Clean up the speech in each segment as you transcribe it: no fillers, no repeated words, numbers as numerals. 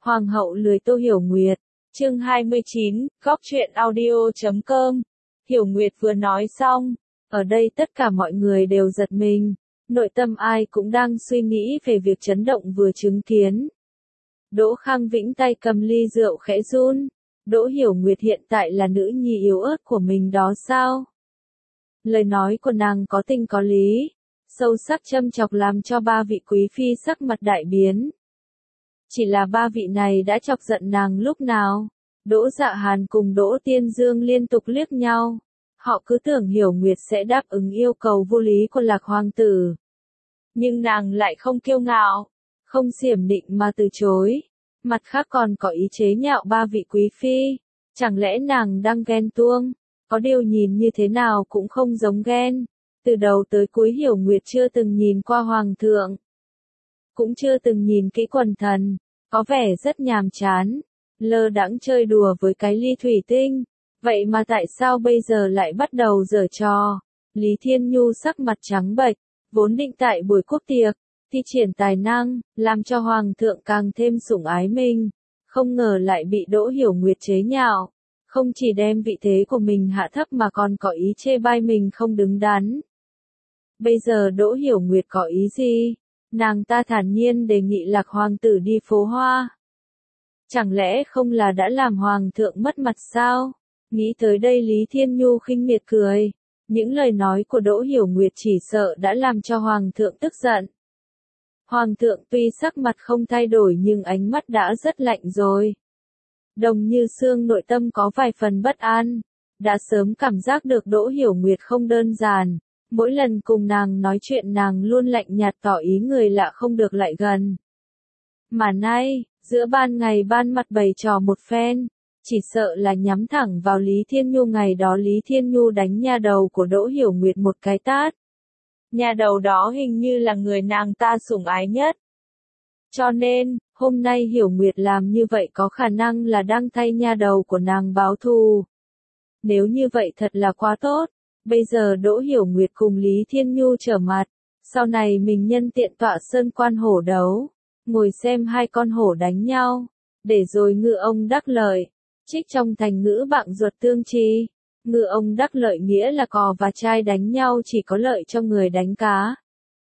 Hoàng hậu lười Tô Hiểu Nguyệt. Chương 29, góc truyện audio.com. Hiểu Nguyệt vừa nói xong, ở đây tất cả mọi người đều giật mình, nội tâm ai cũng đang suy nghĩ về việc chấn động vừa chứng kiến. Đỗ Khang Vĩnh tay cầm ly rượu khẽ run, Đỗ Hiểu Nguyệt hiện tại là nữ nhi yếu ớt của mình đó sao? Lời nói của nàng có tình có lý, sâu sắc châm chọc làm cho ba vị quý phi sắc mặt đại biến. Chỉ là ba vị này đã chọc giận nàng lúc nào? Đỗ Dạ Hàn cùng Đỗ Tiên Dương liên tục liếc nhau. Họ cứ tưởng Hiểu Nguyệt sẽ đáp ứng yêu cầu vô lý của Lạc Hoàng tử. Nhưng nàng lại không kiêu ngạo, không xiểm nịnh mà từ chối. Mặt khác còn có ý chế nhạo ba vị quý phi. Chẳng lẽ nàng đang ghen tuông? Có điều nhìn như thế nào cũng không giống ghen. Từ đầu tới cuối Hiểu Nguyệt chưa từng nhìn qua Hoàng thượng. Cũng chưa từng nhìn kỹ quần thần. Có vẻ rất nhàm chán. Lơ đãng chơi đùa với cái ly thủy tinh. Vậy mà tại sao bây giờ lại bắt đầu giở trò? Lý Thiên Nhu sắc mặt trắng bệch, vốn định tại buổi quốc tiệc, thi triển tài năng, làm cho Hoàng thượng càng thêm sủng ái mình. Không ngờ lại bị Đỗ Hiểu Nguyệt chế nhạo. Không chỉ đem vị thế của mình hạ thấp mà còn có ý chê bai mình không đứng đắn. Bây giờ Đỗ Hiểu Nguyệt có ý gì? Nàng ta thản nhiên đề nghị Lạc Hoàng tử đi phố hoa. Chẳng lẽ không là đã làm Hoàng thượng mất mặt sao? Nghĩ tới đây Lý Thiên Nhu khinh miệt cười. Những lời nói của Đỗ Hiểu Nguyệt chỉ sợ đã làm cho Hoàng thượng tức giận. Hoàng thượng tuy sắc mặt không thay đổi nhưng ánh mắt đã rất lạnh rồi. Đồng Như Xương nội tâm có vài phần bất an. Đã sớm cảm giác được Đỗ Hiểu Nguyệt không đơn giản. Mỗi lần cùng nàng nói chuyện nàng luôn lạnh nhạt tỏ ý người lạ không được lại gần. Mà nay, giữa ban ngày ban mặt bày trò một phen, chỉ sợ là nhắm thẳng vào Lý Thiên Nhu. Ngày đó Lý Thiên Nhu đánh nha đầu của Đỗ Hiểu Nguyệt một cái tát. Nha đầu đó hình như là người nàng ta sủng ái nhất. Cho nên, hôm nay Hiểu Nguyệt làm như vậy có khả năng là đang thay nha đầu của nàng báo thù. Nếu như vậy thật là quá tốt. Bây giờ Đỗ Hiểu Nguyệt cùng Lý Thiên Nhu trở mặt. Sau này mình nhân tiện tọa sơn quan hổ đấu. Ngồi xem hai con hổ đánh nhau. Để rồi ngư ông đắc lợi. Trích trong thành ngữ bạn ruột tương tri. Ngư ông đắc lợi nghĩa là cò và trai đánh nhau chỉ có lợi cho người đánh cá.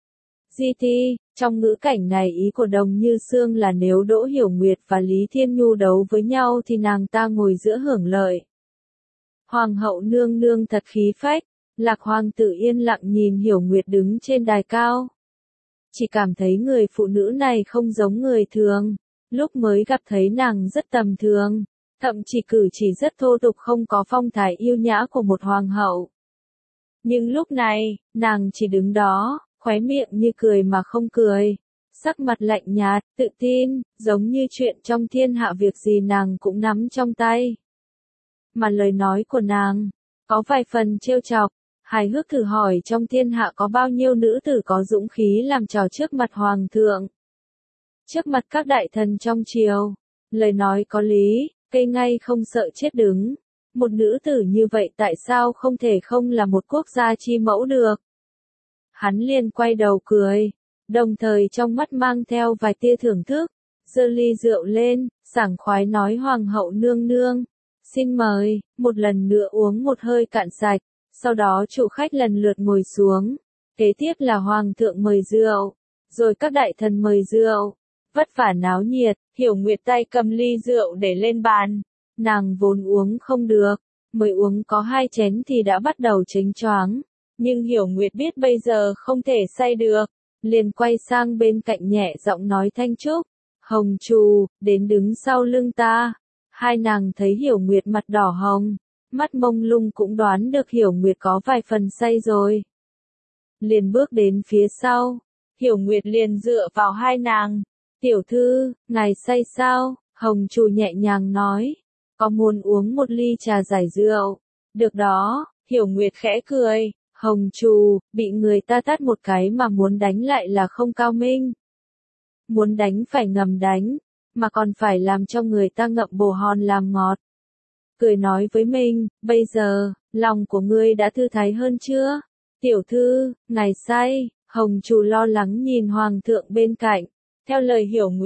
GT, trong ngữ cảnh này ý của Đồng Như Xương là nếu Đỗ Hiểu Nguyệt và Lý Thiên Nhu đấu với nhau thì nàng ta ngồi giữa hưởng lợi. Hoàng hậu nương nương thật khí phách. Lạc Hoàng tử yên lặng nhìn Hiểu Nguyệt đứng trên đài cao. Chỉ cảm thấy người phụ nữ này không giống người thường. Lúc mới gặp thấy nàng rất tầm thường. Thậm chí cử chỉ rất thô tục không có phong thái yêu nhã của một hoàng hậu. Nhưng lúc này, nàng chỉ đứng đó, khóe miệng như cười mà không cười. Sắc mặt lạnh nhạt, tự tin, giống như chuyện trong thiên hạ việc gì nàng cũng nắm trong tay. Mà lời nói của nàng, có vài phần trêu chọc, hài hước thử hỏi trong thiên hạ có bao nhiêu nữ tử có dũng khí làm trò trước mặt Hoàng thượng. Trước mặt các đại thần trong triều, lời nói có lý, cây ngay không sợ chết đứng. Một nữ tử như vậy tại sao không thể không là một quốc gia chi mẫu được? Hắn liền quay đầu cười, đồng thời trong mắt mang theo vài tia thưởng thức, giơ ly rượu lên, sảng khoái nói Hoàng hậu nương nương. Xin mời, một lần nữa uống một hơi cạn sạch, sau đó chủ khách lần lượt ngồi xuống. Kế tiếp là Hoàng thượng mời rượu, rồi các đại thần mời rượu. Vất vả náo nhiệt, Hiểu Nguyệt tay cầm ly rượu để lên bàn. Nàng vốn uống không được, mới uống có 2 chén thì đã bắt đầu chênh choáng. Nhưng Hiểu Nguyệt biết bây giờ không thể say được, liền quay sang bên cạnh nhẹ giọng nói Thanh Trúc, Hồng Trù, đến đứng sau lưng ta. Hai nàng thấy Hiểu Nguyệt mặt đỏ hồng, mắt mông lung cũng đoán được Hiểu Nguyệt có vài phần say rồi. Liền bước đến phía sau, Hiểu Nguyệt liền dựa vào hai nàng. Tiểu thư, ngài say sao? Hồng Trù nhẹ nhàng nói. Có muốn uống một ly trà giải rượu? Được đó, Hiểu Nguyệt khẽ cười. Hồng Trù, bị người ta tát một cái mà muốn đánh lại là không cao minh. Muốn đánh phải ngầm đánh, mà còn phải làm cho người ta ngậm bồ hòn làm ngọt. Cười nói với mình, bây giờ, lòng của ngươi đã thư thái hơn chưa? Tiểu thư, ngài say. Hồng Trù lo lắng nhìn Hoàng thượng bên cạnh. Theo lời Hiểu Nguyệt,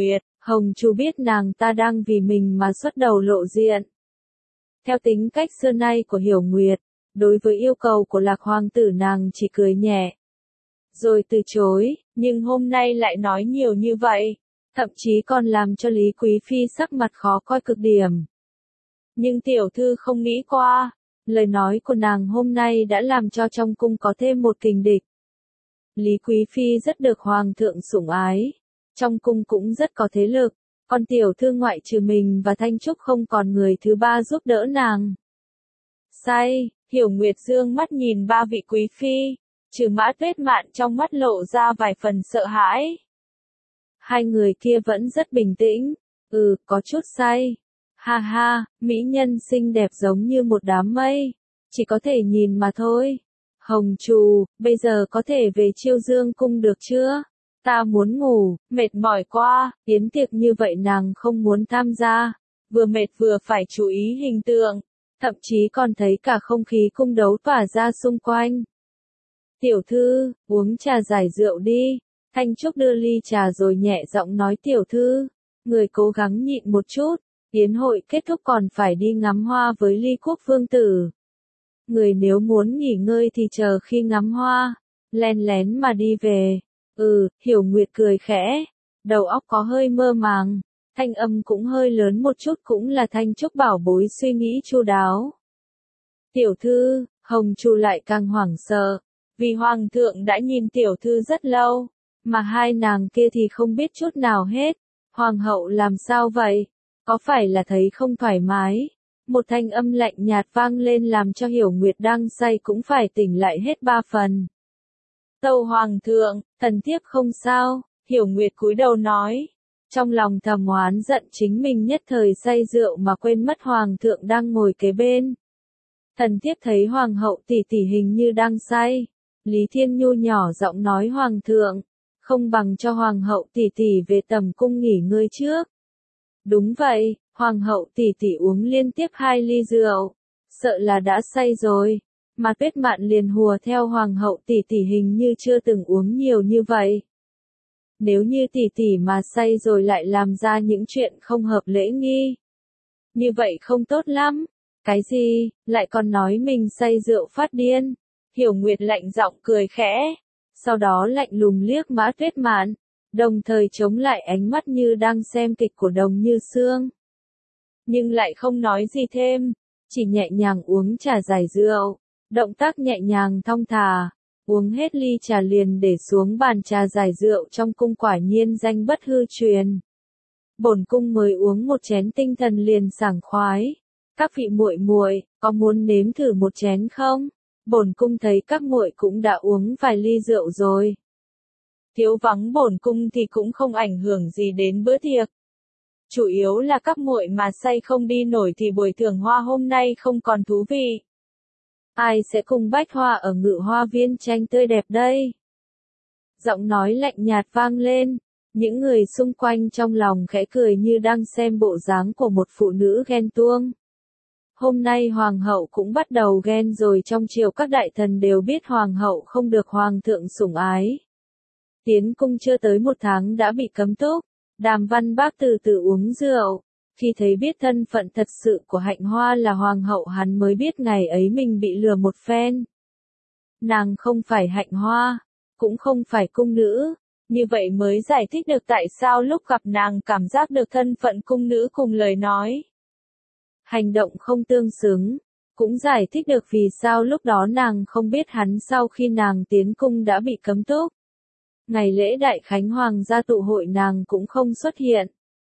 Hồng Chu biết nàng ta đang vì mình mà xuất đầu lộ diện. Theo tính cách xưa nay của Hiểu Nguyệt, đối với yêu cầu của Lạc Hoàng tử nàng chỉ cười nhẹ, rồi từ chối, nhưng hôm nay lại nói nhiều như vậy, thậm chí còn làm cho Lý Quý Phi sắc mặt khó coi cực điểm. Nhưng tiểu thư không nghĩ qua, lời nói của nàng hôm nay đã làm cho trong cung có thêm một kình địch. Lý Quý Phi rất được Hoàng thượng sủng ái, trong cung cũng rất có thế lực, còn tiểu thư ngoại trừ mình và Thanh Trúc không còn người thứ ba giúp đỡ nàng. Say, Hiểu Nguyệt dương mắt nhìn ba vị quý phi, trừ Mã Tuyết Mạn trong mắt lộ ra vài phần sợ hãi. Hai người kia vẫn rất bình tĩnh, có chút say. Ha ha, mỹ nhân xinh đẹp giống như một đám mây, chỉ có thể nhìn mà thôi. Hồng Trù, bây giờ có thể về Chiêu Dương cung được chưa? Ta muốn ngủ, mệt mỏi quá, yến tiệc như vậy nàng không muốn tham gia, vừa mệt vừa phải chú ý hình tượng, thậm chí còn thấy cả không khí cung đấu tỏa ra xung quanh. Tiểu thư, uống trà giải rượu đi. Thanh Trúc đưa ly trà rồi nhẹ giọng nói tiểu thư, người cố gắng nhịn một chút, yến hội kết thúc còn phải đi ngắm hoa với Ly Quốc vương tử. Người nếu muốn nghỉ ngơi thì chờ khi ngắm hoa, len lén mà đi về. Hiểu Nguyệt cười khẽ, đầu óc có hơi mơ màng, thanh âm cũng hơi lớn một chút, cũng là Thanh Trúc bảo bối suy nghĩ chu đáo. Tiểu thư, Hồng Chu lại càng hoảng sợ, vì Hoàng thượng đã nhìn tiểu thư rất lâu, mà hai nàng kia thì không biết chút nào hết. Hoàng hậu làm sao vậy? Có phải là thấy không thoải mái? Một thanh âm lạnh nhạt vang lên làm cho Hiểu Nguyệt đang say cũng phải tỉnh lại hết ba phần. Tâu Hoàng thượng, thần thiếp không sao, Hiểu Nguyệt cúi đầu nói. Trong lòng thầm oán giận chính mình nhất thời say rượu mà quên mất Hoàng thượng đang ngồi kế bên. Thần thiếp thấy Hoàng hậu tỷ tỷ hình như đang say. Lý Thiên Nhu nhỏ giọng nói Hoàng thượng, không bằng cho Hoàng hậu tỷ tỷ về tầm cung nghỉ ngơi trước. Đúng vậy, Hoàng hậu tỷ tỷ uống liên tiếp 2 ly rượu, sợ là đã say rồi, mà Tuyết Mạn liền hùa theo Hoàng hậu tỷ tỷ hình như chưa từng uống nhiều như vậy. Nếu như tỷ tỷ mà say rồi lại làm ra những chuyện không hợp lễ nghi, như vậy không tốt lắm. Cái gì, lại còn nói mình say rượu phát điên. Hiểu Nguyệt lạnh giọng cười khẽ, sau đó lạnh lùng liếc Mã Tuyết Mạn, đồng thời chống lại ánh mắt như đang xem kịch của Đồng Như Sương. Nhưng lại không nói gì thêm, chỉ nhẹ nhàng uống trà giải rượu, động tác nhẹ nhàng thong thả, uống hết ly trà liền để xuống bàn trà giải rượu trong cung quả nhiên danh bất hư truyền. Bổn cung mới uống một chén tinh thần liền sảng khoái. Các vị muội muội, có muốn nếm thử một chén không? Bổn cung thấy các muội cũng đã uống vài ly rượu rồi. Thiếu vắng bổn cung thì cũng không ảnh hưởng gì đến bữa tiệc. Chủ yếu là các muội mà say không đi nổi thì buổi thưởng hoa hôm nay không còn thú vị. Ai sẽ cùng bách hoa ở Ngự Hoa Viên tranh tươi đẹp đây? Giọng nói lạnh nhạt vang lên, những người xung quanh trong lòng khẽ cười như đang xem bộ dáng của một phụ nữ ghen tuông. Hôm nay Hoàng hậu cũng bắt đầu ghen rồi, trong triều các đại thần đều biết Hoàng hậu không được Hoàng thượng sủng ái. Tiến cung chưa tới 1 tháng đã bị cấm túc, Đàm Văn Bác từ từ uống rượu. Khi thấy biết thân phận thật sự của Hạnh Hoa là Hoàng hậu hắn mới biết ngày ấy mình bị lừa một phen. Nàng không phải Hạnh Hoa, cũng không phải cung nữ, như vậy mới giải thích được tại sao lúc gặp nàng cảm giác được thân phận cung nữ cùng lời nói. Hành động không tương xứng, cũng giải thích được vì sao lúc đó nàng không biết hắn sau khi nàng tiến cung đã bị cấm túc. Ngày lễ đại khánh hoàng gia tụ hội nàng cũng không xuất hiện.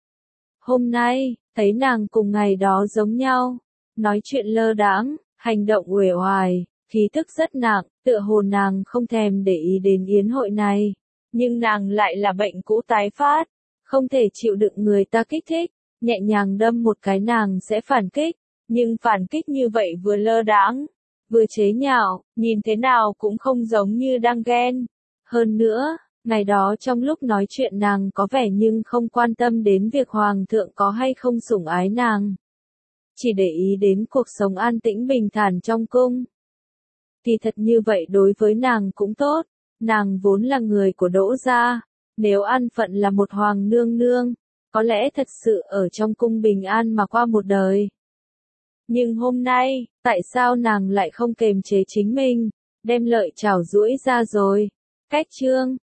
Hôm nay, thấy nàng cùng ngày đó giống nhau, nói chuyện lơ đãng, hành động uể oải, khí thức rất nặng, tựa hồ nàng không thèm để ý đến yến hội này. Nhưng nàng lại là bệnh cũ tái phát, không thể chịu đựng người ta kích thích, nhẹ nhàng đâm một cái nàng sẽ phản kích, nhưng phản kích như vậy vừa lơ đãng, vừa chế nhạo, nhìn thế nào cũng không giống như đang ghen. Hơn nữa, ngày đó trong lúc nói chuyện nàng có vẻ nhưng không quan tâm đến việc Hoàng thượng có hay không sủng ái nàng. Chỉ để ý đến cuộc sống an tĩnh bình thản trong cung. Thì thật như vậy đối với nàng cũng tốt, nàng vốn là người của Đỗ gia, nếu an phận là một hoàng nương nương, có lẽ thật sự ở trong cung bình an mà qua một đời. Nhưng hôm nay, tại sao nàng lại không kềm chế chính mình, đem lợi chảo duỗi ra rồi? Cách chương